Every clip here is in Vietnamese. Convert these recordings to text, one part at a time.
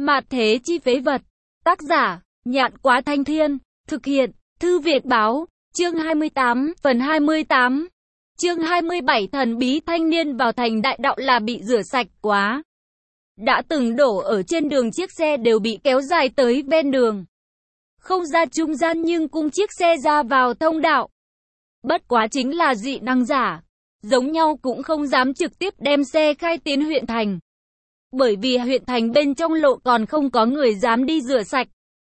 Mạt thế chi phế vật. Tác giả, Nhạn Quá Thanh Thiên. Thực hiện, Thư Việt Báo. Chương 28, phần 28. Chương 27 thần bí thanh niên vào thành đại đạo là bị rửa sạch quá. Đã từng đổ ở trên đường chiếc xe đều bị kéo dài tới ven đường. Không ra trung gian nhưng cùng chiếc xe ra vào thông đạo. Bất quá chính là dị năng giả. Giống nhau cũng không dám trực tiếp đem xe khai tiến huyện thành. Bởi vì huyện thành bên trong lộ còn không có người dám đi rửa sạch.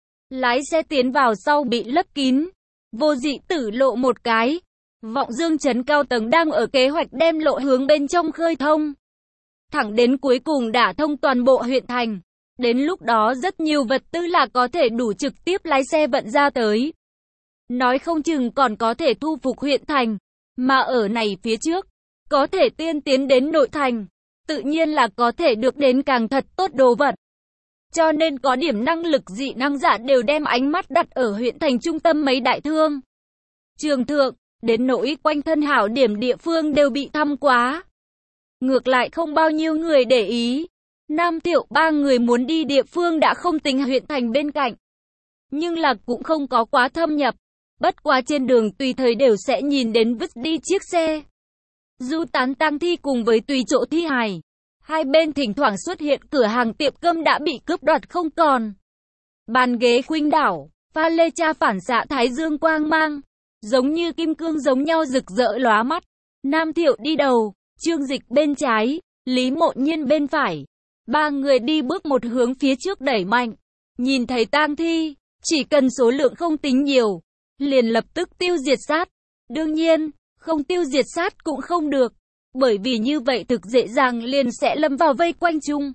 Lái xe tiến vào sau bị lấp kín. Vô dị tử lộ một cái. Vọng Dương trấn cao tầng đang ở kế hoạch đem lộ hướng bên trong khơi thông. Thẳng đến cuối cùng đả thông toàn bộ huyện thành. Đến lúc đó rất nhiều vật tư là có thể đủ trực tiếp lái xe vận ra tới. Nói không chừng còn có thể thu phục huyện thành. Mà ở này phía trước, có thể tiên tiến đến nội thành. Tự nhiên là có thể được đến càng thật tốt đồ vật. Cho nên có điểm năng lực dị năng giả đều đem ánh mắt đặt ở huyện thành trung tâm mấy đại thương. Trường thượng, đến nỗi quanh thân hảo điểm địa phương đều bị thăm quá. Ngược lại không bao nhiêu người để ý. Nam Thiệu ba người muốn đi địa phương đã không tính huyện thành bên cạnh. Nhưng là cũng không có quá thâm nhập. Bất quá trên đường tùy thời đều sẽ nhìn đến vứt đi chiếc xe. Du tán tang thi cùng với tùy chỗ thi hài. Hai bên thỉnh thoảng xuất hiện cửa hàng tiệm cơm đã bị cướp đoạt không còn. Bàn ghế khuynh đảo, pha lê cha phản xạ thái dương quang mang. Giống như kim cương giống nhau rực rỡ lóa mắt. Nam Thiệu đi đầu, Trương Dịch bên trái, Lý Mộ Nhiên bên phải. Ba người đi bước một hướng phía trước đẩy mạnh. Nhìn thấy tang thi, chỉ cần số lượng không tính nhiều, liền lập tức tiêu diệt sát. Đương nhiên, không tiêu diệt sát cũng không được. Bởi vì như vậy thực dễ dàng liền sẽ lâm vào vây quanh chung.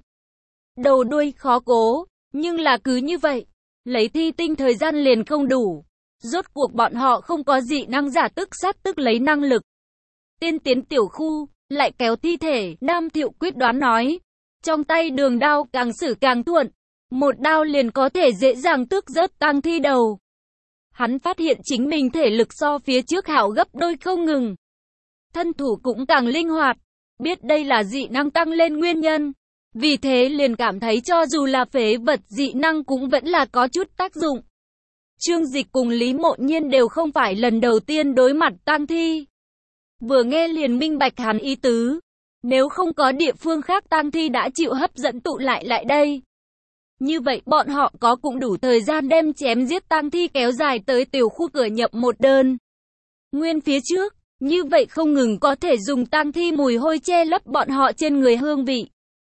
Đầu đuôi khó cố, nhưng là cứ như vậy. Lấy thi tinh thời gian liền không đủ. Rốt cuộc bọn họ không có dị năng giả tức sát tức lấy năng lực. Tiên tiến tiểu khu, lại kéo thi thể, Nam Thiệu quyết đoán nói. Trong tay đường đao càng sử càng thuận. Một đao liền có thể dễ dàng tước rớt tang thi đầu. Hắn phát hiện chính mình thể lực so phía trước hảo gấp đôi không ngừng. Thân thủ cũng càng linh hoạt. Biết đây là dị năng tăng lên nguyên nhân. Vì thế liền cảm thấy cho dù là phế vật dị năng cũng vẫn là có chút tác dụng. Trương Dịch cùng Lý Mộ Nhiên đều không phải lần đầu tiên đối mặt tang thi. Vừa nghe liền minh bạch hắn ý tứ. Nếu không có địa phương khác tang thi đã chịu hấp dẫn tụ lại đây. Như vậy bọn họ có cũng đủ thời gian đem chém giết tang thi kéo dài tới tiểu khu cửa nhập một đơn. Nguyên phía trước, như vậy không ngừng có thể dùng tang thi mùi hôi che lấp bọn họ trên người hương vị.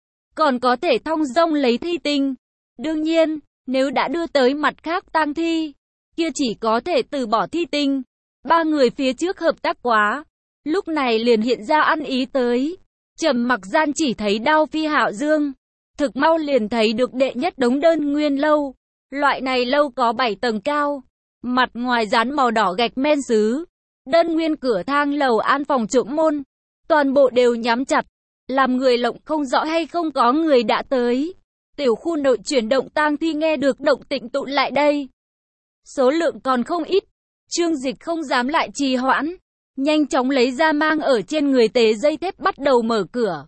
Còn có thể thong dong lấy thi tinh. Đương nhiên, nếu đã đưa tới mặt khác tang thi, kia chỉ có thể từ bỏ thi tinh. Ba người phía trước hợp tác quá. Lúc này liền hiện ra ăn ý tới. Trầm mặc gian chỉ thấy Đao Phi Hạo Dương. Thực mau liền thấy được đệ nhất đống đơn nguyên lâu. Loại này lâu có 7 tầng cao. Mặt ngoài dán màu đỏ gạch men sứ. Đơn nguyên cửa thang lầu an phòng trộm môn. Toàn bộ đều nhắm chặt. Làm người lộng không rõ hay không có người đã tới. Tiểu khu nội chuyển động tang thi nghe được động tĩnh tụ lại đây. Số lượng còn không ít. Trương Dịch không dám lại trì hoãn. Nhanh chóng lấy ra mang ở trên người tế dây thép bắt đầu mở cửa.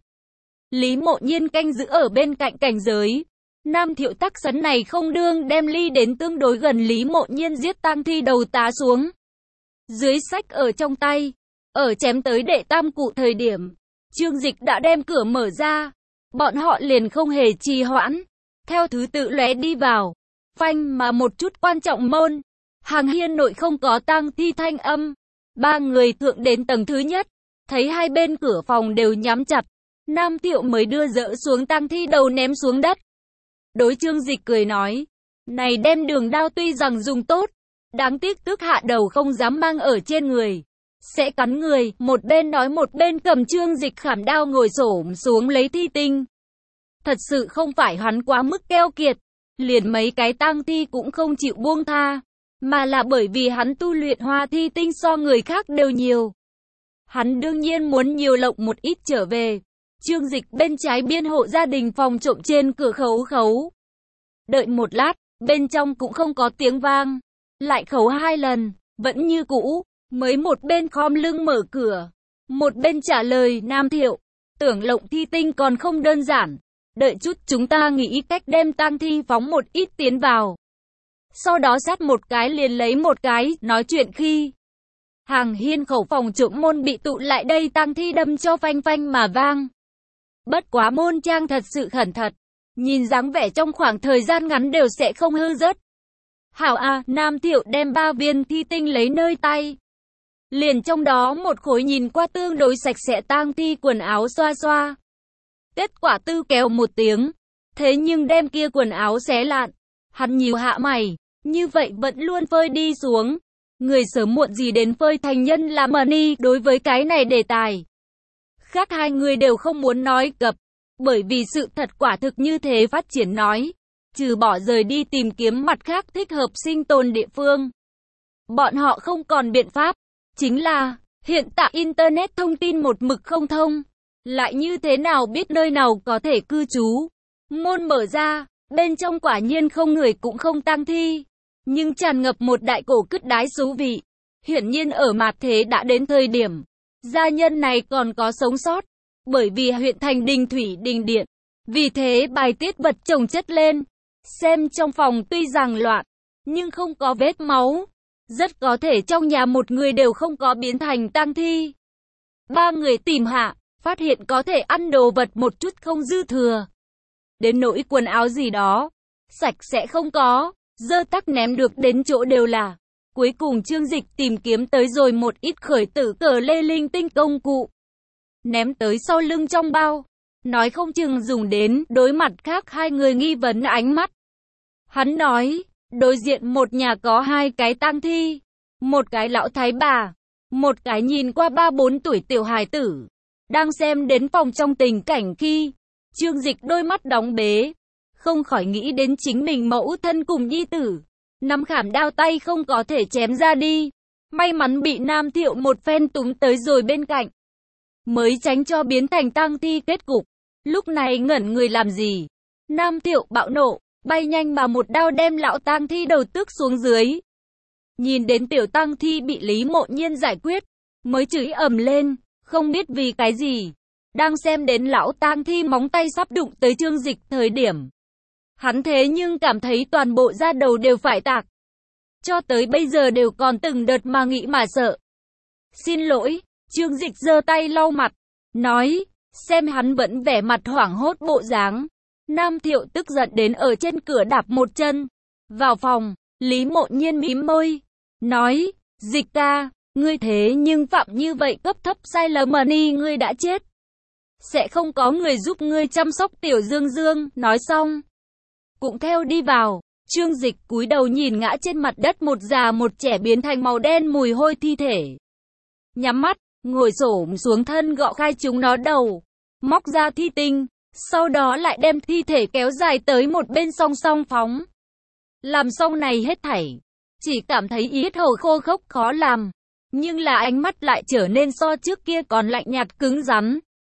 Lý Mộ Nhiên canh giữ ở bên cạnh cảnh giới. Nam Thiệu tắc sấn này không đương đem ly đến tương đối gần Lý Mộ Nhiên giết tang thi đầu tá xuống. Dưới sách ở trong tay. Ở chém tới đệ tam cụ thời điểm. Trương Dịch đã đem cửa mở ra. Bọn họ liền không hề trì hoãn. Theo thứ tự lóe đi vào. Phanh mà một chút quan trọng môn. Hàng hiên nội không có tang thi thanh âm. Ba người thượng đến tầng thứ nhất. Thấy hai bên cửa phòng đều nhắm chặt. Nam Thiệu mới đưa dỡ xuống tang thi đầu ném xuống đất. Đối Trương Dịch cười nói. Này đem đường đao tuy rằng dùng tốt. Đáng tiếc tước hạ đầu không dám mang ở trên người. Sẽ cắn người. Một bên nói một bên cầm Trương Dịch khảm đao ngồi xổm xuống lấy thi tinh. Thật sự không phải hắn quá mức keo kiệt. Liền mấy cái tang thi cũng không chịu buông tha. Mà là bởi vì hắn tu luyện hoa thi tinh so người khác đều nhiều. Hắn đương nhiên muốn nhiều lộng một ít trở về. Trương Dịch bên trái biên hộ gia đình phòng trộm trên cửa khấu. Đợi một lát, bên trong cũng không có tiếng vang. Lại khấu 2 lần, vẫn như cũ. Mới một bên khom lưng mở cửa. Một bên trả lời Nam Thiệu. Tưởng lộng thi tinh còn không đơn giản. Đợi chút chúng ta nghĩ cách đem tang thi phóng một ít tiến vào. Sau đó sát một cái liền lấy một cái, nói chuyện khi hàng hiên khẩu phòng trộm môn bị tụ lại đây tang thi đâm cho phanh phanh mà vang. Bất quá môn trang thật sự khẩn thật. Nhìn dáng vẻ trong khoảng thời gian ngắn đều sẽ không hư rớt. Hảo à, Nam Thiệu đem 3 viên thi tinh lấy nơi tay. Liền trong đó một khối nhìn qua tương đối sạch sẽ tang thi quần áo xoa xoa. Kết quả tư kéo một tiếng. Thế nhưng đem kia quần áo xé lạn. Hắn nhíu hạ mày. Như vậy vẫn luôn phơi đi xuống. Người sớm muộn gì đến phơi thành nhân là money. Đối với cái này đề tài, khác hai người đều không muốn nói cập. Bởi vì sự thật quả thực như thế phát triển nói. Trừ bỏ rời đi tìm kiếm mặt khác thích hợp sinh tồn địa phương. Bọn họ không còn biện pháp. Chính là, hiện tại Internet thông tin một mực không thông. Lại như thế nào biết nơi nào có thể cư trú. Môn mở ra, bên trong quả nhiên không người cũng không tang thi. Nhưng tràn ngập một đại cổ cứt đái xú vị. Hiển nhiên ở mạt thế đã đến thời điểm. Gia nhân này còn có sống sót. Bởi vì huyện thành đình thủy đình điện. Vì thế bài tiết vật chồng chất lên. Xem trong phòng tuy rằng loạn, nhưng không có vết máu. Rất có thể trong nhà một người đều không có biến thành tang thi. 3 người tìm hạ, phát hiện có thể ăn đồ vật một chút không dư thừa. Đến nỗi quần áo gì đó, sạch sẽ không có, dơ tắc ném được đến chỗ đều là. Cuối cùng Trương Dịch tìm kiếm tới rồi một ít khởi tử cờ lê linh tinh công cụ. Ném tới sau lưng trong bao. Nói không chừng dùng đến, đối mặt khác hai người nghi vấn ánh mắt. Hắn nói, đối diện một nhà có 2 cái tang thi. Một cái lão thái bà. Một cái nhìn qua 3-4 tuổi tiểu hài tử. Đang xem đến phòng trong tình cảnh khi Trương Dịch đôi mắt đóng bế. Không khỏi nghĩ đến chính mình mẫu thân cùng nhi tử. Nắm khảm đao tay không có thể chém ra đi. May mắn bị Nam Thiệu một phen túm tới rồi bên cạnh. Mới tránh cho biến thành tang thi kết cục. Lúc này ngẩn người làm gì? Nam Thiệu bạo nộ, bay nhanh mà một đao đem lão tang thi đầu tước xuống dưới. Nhìn đến tiểu tang thi bị Lý Mộ Nhiên giải quyết, mới chửi ầm lên, không biết vì cái gì. Đang xem đến lão tang thi móng tay sắp đụng tới Trương Dịch thời điểm. Hắn thế nhưng cảm thấy toàn bộ da đầu đều phải tạc. Cho tới bây giờ đều còn từng đợt mà nghĩ mà sợ. Xin lỗi, Trương Dịch giơ tay lau mặt, nói, xem hắn vẫn vẻ mặt hoảng hốt bộ dáng. Nam Thiệu tức giận đến ở trên cửa đạp một chân. Vào phòng, Lý Mộ Nhiên mím môi, nói, Dịch ca, ngươi thế nhưng phạm như vậy cấp thấp sai lầm money ngươi đã chết. Sẽ không có người giúp ngươi chăm sóc tiểu Dương Dương, nói xong. Cũng theo đi vào, Trương Dịch cúi đầu nhìn ngã trên mặt đất một già một trẻ biến thành màu đen mùi hôi thi thể. Nhắm mắt, ngồi xổm xuống thân gõ khai chúng nó đầu, móc ra thi tinh, sau đó lại đem thi thể kéo dài tới một bên song song phóng. Làm xong này hết thảy, chỉ cảm thấy yết hầu khô khốc khó làm, nhưng là ánh mắt lại trở nên so trước kia còn lạnh nhạt cứng rắn.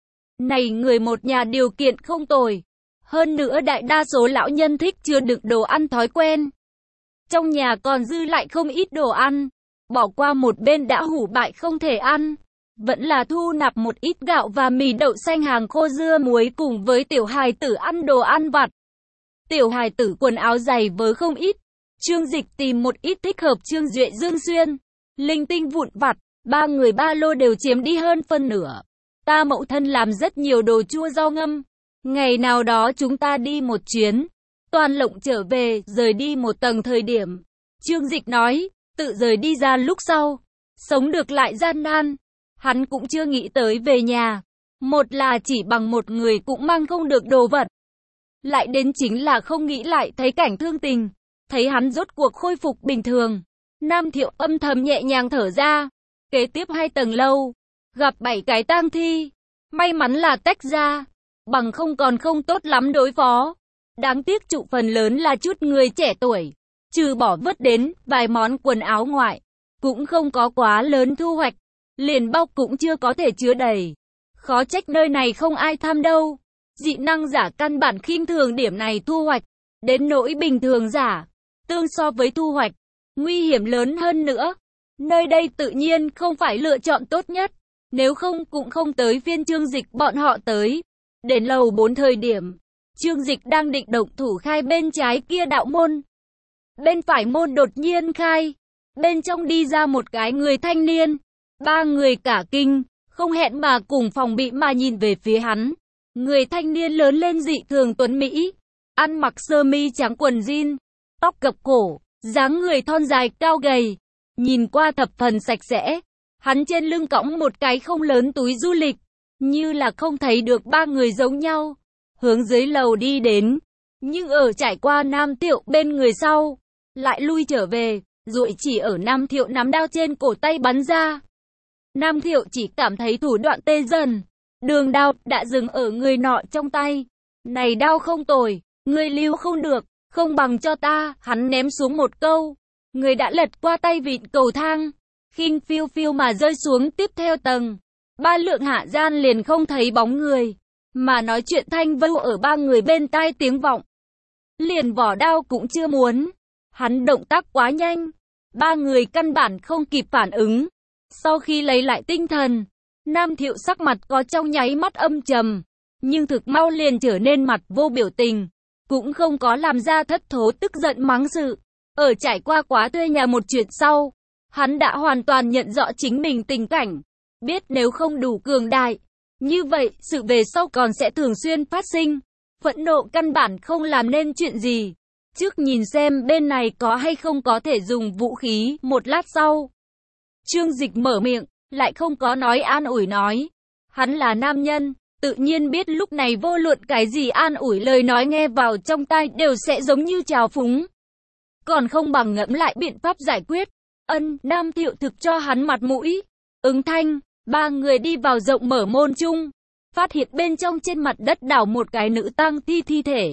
Này người một nhà điều kiện không tồi, hơn nữa đại đa số lão nhân thích chưa đựng đồ ăn thói quen. Trong nhà còn dư lại không ít đồ ăn, bỏ qua một bên đã hủ bại không thể ăn. Vẫn là thu nạp một ít gạo và mì đậu xanh hàng khô dưa muối cùng với tiểu hài tử ăn đồ ăn vặt. Tiểu hài tử quần áo dày vớ không ít. Trương Dịch tìm một ít thích hợp Trương Duệ Dương xuyên. Linh tinh vụn vặt, 3 người ba lô đều chiếm đi hơn phân nửa. Ta mẫu thân làm rất nhiều đồ chua rau ngâm. Ngày nào đó chúng ta đi một chuyến. Toàn lộng trở về, rời đi một tầng thời điểm. Trương Dịch nói, tự rời đi ra lúc sau. Sống được lại gian nan. Hắn cũng chưa nghĩ tới về nhà. Một là chỉ bằng một người cũng mang không được đồ vật. Lại đến chính là không nghĩ lại thấy cảnh thương tình. Thấy hắn rốt cuộc khôi phục bình thường. Nam Thiệu âm thầm nhẹ nhàng thở ra. Kế tiếp 2 tầng lâu. Gặp 7 cái tang thi. May mắn là tách ra. Bằng không còn không tốt lắm đối phó. Đáng tiếc trụ phần lớn là chút người trẻ tuổi. Trừ bỏ vớt đến vài món quần áo ngoại. Cũng không có quá lớn thu hoạch. Liền bọc cũng chưa có thể chứa đầy. Khó trách nơi này không ai tham đâu. Dị năng giả căn bản khinh thường điểm này thu hoạch. Đến nỗi bình thường giả. Tương so với thu hoạch. Nguy hiểm lớn hơn nữa. Nơi đây tự nhiên không phải lựa chọn tốt nhất. Nếu không cũng không tới phiên Trương Dịch bọn họ tới. Đến lầu 4 thời điểm. Trương Dịch đang định động thủ khai bên trái kia đạo môn. Bên phải môn đột nhiên khai. Bên trong đi ra một cái người thanh niên. Ba người cả kinh, không hẹn mà cùng phòng bị mà nhìn về phía hắn. Người thanh niên lớn lên dị thường tuấn mỹ, ăn mặc sơ mi trắng quần jean, tóc gập cổ, dáng người thon dài cao gầy, nhìn qua thập phần sạch sẽ. Hắn trên lưng cõng một cái không lớn túi du lịch, như là không thấy được ba người giống nhau, hướng dưới lầu đi đến, nhưng ở trải qua Nam Thiệu bên người sau, lại lui trở về, rồi chỉ ở Nam Thiệu nắm đao trên cổ tay bắn ra. Nam Thiệu chỉ cảm thấy thủ đoạn tê dần, đường đao đã dừng ở người nọ trong tay. Này đao không tồi, ngươi lưu không được, không bằng cho ta, hắn ném xuống một câu. Người đã lật qua tay vịn cầu thang, khinh phiêu phiêu mà rơi xuống tiếp theo tầng. Ba lượng hạ gian liền không thấy bóng người, mà nói chuyện thanh vâu ở ba người bên tai tiếng vọng. Liền vỏ đao cũng chưa muốn, hắn động tác quá nhanh, ba người căn bản không kịp phản ứng. Sau khi lấy lại tinh thần, Nam Thiệu sắc mặt có trong nháy mắt âm trầm, nhưng thực mau liền trở nên mặt vô biểu tình, cũng không có làm ra thất thố tức giận mắng sự. Ở trải qua quá thuê nhà một chuyện sau, hắn đã hoàn toàn nhận rõ chính mình tình cảnh, biết nếu không đủ cường đại, như vậy sự về sau còn sẽ thường xuyên phát sinh. Phẫn nộ căn bản không làm nên chuyện gì. Trước nhìn xem bên này có hay không có thể dùng vũ khí. Một lát sau, Trương Dịch mở miệng, lại không có nói an ủi nói. Hắn là nam nhân, tự nhiên biết lúc này vô luận cái gì an ủi lời nói nghe vào trong tai đều sẽ giống như trào phúng. Còn không bằng ngẫm lại biện pháp giải quyết. Nam Thiệu thực cho hắn mặt mũi. Ứng thanh, ba người đi vào rộng mở môn chung, phát hiện bên trong trên mặt đất đảo một cái nữ tang thi thể.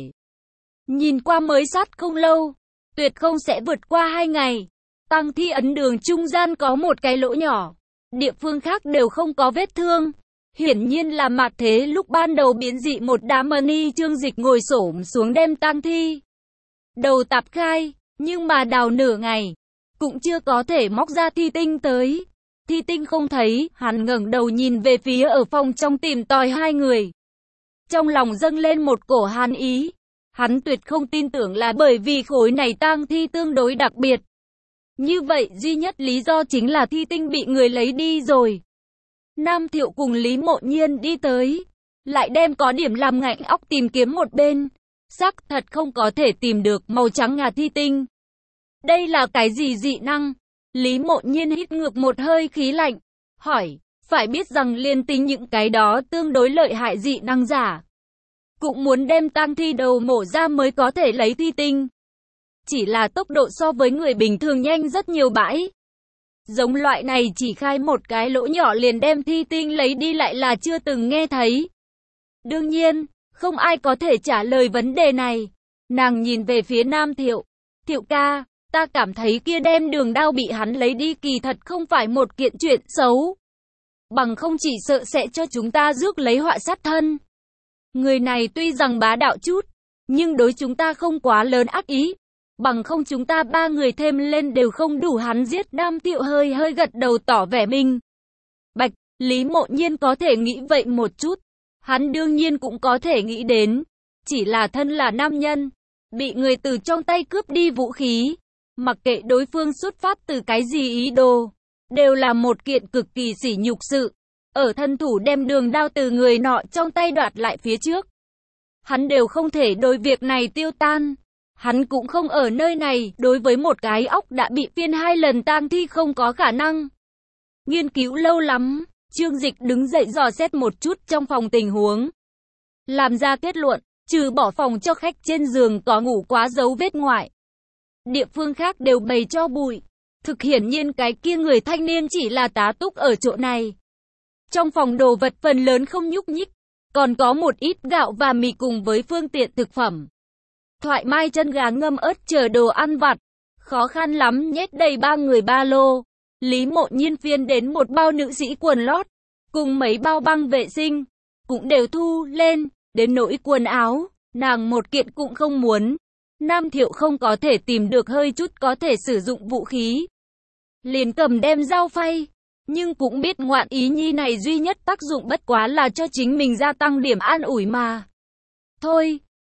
Nhìn qua mới sát không lâu, tuyệt không sẽ vượt qua 2 ngày. Tang thi ấn đường trung gian có một cái lỗ nhỏ, địa phương khác đều không có vết thương. Hiển nhiên là mạt thế lúc ban đầu biến dị một đám mani. Trương Dịch ngồi xổm xuống đem tang thi đầu tạp khai, nhưng mà đào nửa ngày, cũng chưa có thể móc ra thi tinh tới. Thi tinh không thấy, hắn ngẩng đầu nhìn về phía ở phòng trong tìm tòi hai người. Trong lòng dâng lên một cổ hàn ý. Hắn tuyệt không tin tưởng là bởi vì khối này tang thi tương đối đặc biệt. Như vậy duy nhất lý do chính là thi tinh bị người lấy đi rồi. Nam Thiệu cùng Lý Mộ Nhiên đi tới, lại đem có điểm làm ngạnh óc tìm kiếm một bên. Xác thật không có thể tìm được màu trắng ngà thi tinh. Đây là cái gì dị năng? Lý Mộ Nhiên hít ngược một hơi khí lạnh, hỏi, phải biết rằng liên tính những cái đó tương đối lợi hại dị năng giả, cũng muốn đem tang thi đầu mổ ra mới có thể lấy thi tinh. Chỉ là tốc độ so với người bình thường nhanh rất nhiều bãi. Giống loại này chỉ khai một cái lỗ nhỏ liền đem thi tinh lấy đi lại là chưa từng nghe thấy. Đương nhiên, không ai có thể trả lời vấn đề này. Nàng nhìn về phía Nam Thiệu. Thiệu ca, ta cảm thấy kia đem đường đao bị hắn lấy đi kỳ thật không phải một kiện chuyện xấu. Bằng không chỉ sợ sẽ cho chúng ta rước lấy họa sát thân. Người này tuy rằng bá đạo chút, nhưng đối chúng ta không quá lớn ác ý. Bằng không chúng ta ba người thêm lên đều không đủ hắn giết. Nam Thiệu hơi hơi gật đầu tỏ vẻ minh bạch. Lý Mộ Nhiên có thể nghĩ vậy một chút. Hắn đương nhiên cũng có thể nghĩ đến. Chỉ là thân là nam nhân, bị người từ trong tay cướp đi vũ khí. Mặc kệ đối phương xuất phát từ cái gì ý đồ, đều là một kiện cực kỳ sỉ nhục sự. Ở thân thủ đem đường đao từ người nọ trong tay đoạt lại phía trước, hắn đều không thể đối việc này tiêu tan. Hắn cũng không ở nơi này, đối với một cái óc đã bị phiên 2 lần tang thi không có khả năng nghiên cứu lâu lắm. Trương Dịch đứng dậy dò xét một chút trong phòng tình huống, làm ra kết luận, trừ bỏ phòng cho khách trên giường có ngủ quá dấu vết ngoại, địa phương khác đều bày cho bụi. Thực hiển nhiên cái kia người thanh niên chỉ là tá túc ở chỗ này. Trong phòng đồ vật phần lớn không nhúc nhích, còn có một ít gạo và mì cùng với phương tiện thực phẩm. Thoại mai chân gà ngâm ớt chờ đồ ăn vặt, khó khăn lắm nhét đầy ba người ba lô. Lý Mộ Nhiên phiên đến một bao nữ sĩ quần lót, cùng mấy bao băng vệ sinh, cũng đều thu lên. Đến nỗi quần áo, nàng một kiện cũng không muốn. Nam Thiệu không có thể tìm được hơi chút có thể sử dụng vũ khí, liền cầm đem dao phay, nhưng cũng biết ngoạn ý nhi này duy nhất tác dụng bất quá là cho chính mình gia tăng điểm an ủi mà thôi.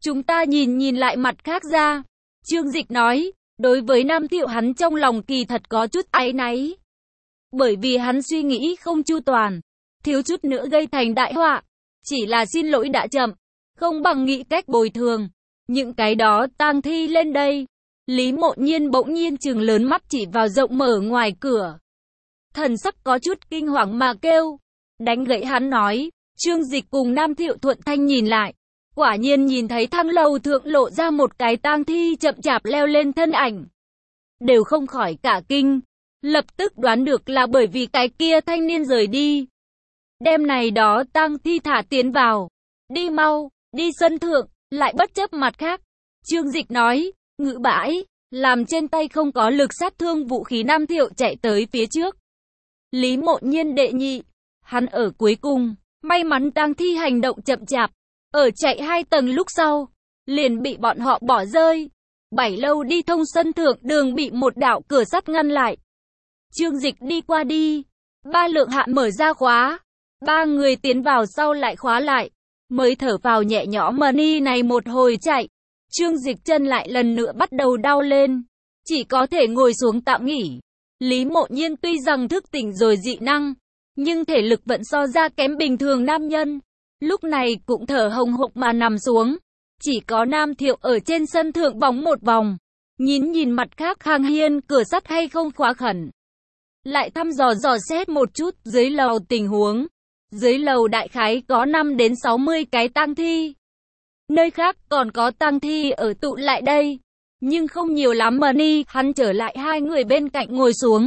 Chúng ta nhìn lại mặt khác ra. Trương Dịch nói, đối với Nam Thiệu hắn trong lòng kỳ thật có chút áy náy. Bởi vì hắn suy nghĩ không chu toàn, thiếu chút nữa gây thành đại họa. Chỉ là xin lỗi đã chậm, không bằng nghĩ cách bồi thường. Những cái đó tang thi lên đây. Lý Mộ Nhiên bỗng nhiên trừng lớn mắt chỉ vào rộng mở ngoài cửa. Thần sắc có chút kinh hoàng mà kêu. Đánh gãy hắn nói, Trương Dịch cùng Nam Thiệu thuận thanh nhìn lại. Quả nhiên nhìn thấy thang lầu thượng lộ ra một cái tang thi chậm chạp leo lên thân ảnh. Đều không khỏi cả kinh. Lập tức đoán được là bởi vì cái kia thanh niên rời đi. Đêm này đó tang thi thả tiến vào. Đi mau, đi sân thượng, lại bất chấp mặt khác. Trương Dịch nói, ngự bãi, làm trên tay không có lực sát thương vũ khí Nam Thiệu chạy tới phía trước. Lý Mộ Nhiên đệ nhị, hắn ở cuối cùng, may mắn tang thi hành động chậm chạp, ở chạy 2 tầng lúc sau, liền bị bọn họ bỏ rơi. 7 lâu đi thông sân thượng đường bị một đạo cửa sắt ngăn lại. Trương Dịch đi qua đi, 3 lượng hạ mở ra khóa, 3 người tiến vào sau lại khóa lại, mới thở vào nhẹ nhõm. Mani này một hồi chạy, Trương Dịch chân lại lần nữa bắt đầu đau lên, chỉ có thể ngồi xuống tạm nghỉ. Lý Mộ Nhiên tuy rằng thức tỉnh rồi dị năng, nhưng thể lực vẫn so ra kém bình thường nam nhân. Lúc này cũng thở hồng hộc mà nằm xuống. Chỉ có Nam Thiệu ở trên sân thượng bóng một vòng. Nhìn mặt khác Hàng Hiên cửa sắt hay không khóa khẩn. Lại thăm dò xét một chút dưới lầu tình huống. Dưới lầu đại khái có 5 đến 60 cái tang thi. Nơi khác còn có tang thi ở tụ lại đây. Nhưng không nhiều lắm. Mani, hắn trở lại 2 người bên cạnh ngồi xuống.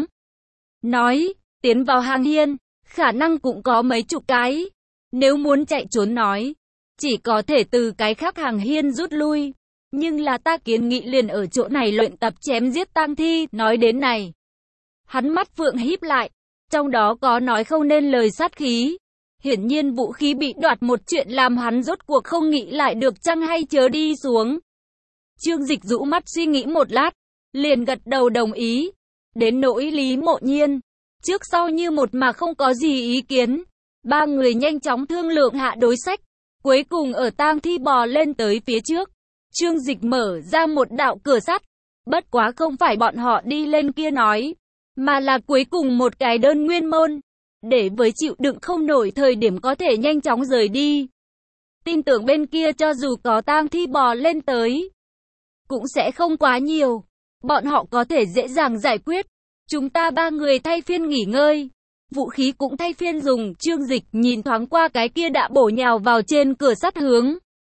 Nói, tiến vào Hàng Hiên, khả năng cũng có mấy chục cái. Nếu muốn chạy trốn nói, chỉ có thể từ cái khác Hàng Hiên rút lui. Nhưng là ta kiến nghị liền ở chỗ này luyện tập chém giết tang thi. Nói đến này, hắn mắt phượng híp lại, trong đó có nói không nên lời sát khí. Hiển nhiên vũ khí bị đoạt một chuyện làm hắn rốt cuộc không nghĩ lại được chăng hay chớ đi xuống. Trương Dịch rũ mắt suy nghĩ một lát, liền gật đầu đồng ý. Đến nỗi Lý Mộ Nhiên, trước sau như một mà không có gì ý kiến. 3 người nhanh chóng thương lượng hạ đối sách, cuối cùng ở tang thi bò lên tới phía trước. Trương Dịch mở ra một đạo cửa sắt, bất quá không phải bọn họ đi lên kia nói, mà là cuối cùng một cái đơn nguyên môn, để với chịu đựng không nổi thời điểm có thể nhanh chóng rời đi. Tin tưởng bên kia cho dù có tang thi bò lên tới, cũng sẽ không quá nhiều, bọn họ có thể dễ dàng giải quyết. Chúng ta 3 người thay phiên nghỉ ngơi, vũ khí cũng thay phiên dùng. Trương Dịch nhìn thoáng qua cái kia đã bổ nhào vào trên cửa sắt hướng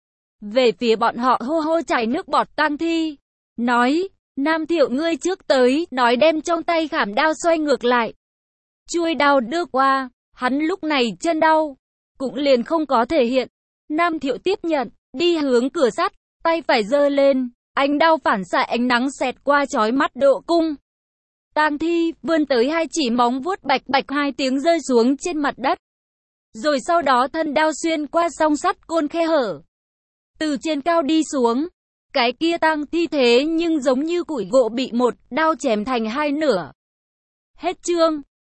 về phía bọn họ hô hô chảy nước bọt tang thi, nói, Nam Thiệu ngươi trước tới, nói đem trong tay khảm đao xoay ngược lại. Chuôi đao đưa qua, hắn lúc này chân đau, cũng liền không có thể hiện. Nam Thiệu tiếp nhận, đi hướng cửa sắt, tay phải giơ lên, ánh đao phản xạ ánh nắng xẹt qua chói mắt độ cung. Tang thi vươn tới 2 chỉ móng vuốt bạch bạch 2 tiếng rơi xuống trên mặt đất. Rồi sau đó thân đao xuyên qua song sắt côn khe hở. Từ trên cao đi xuống, cái kia tang thi thế nhưng giống như củi gỗ bị một đao chém thành 2 nửa. Hết chương.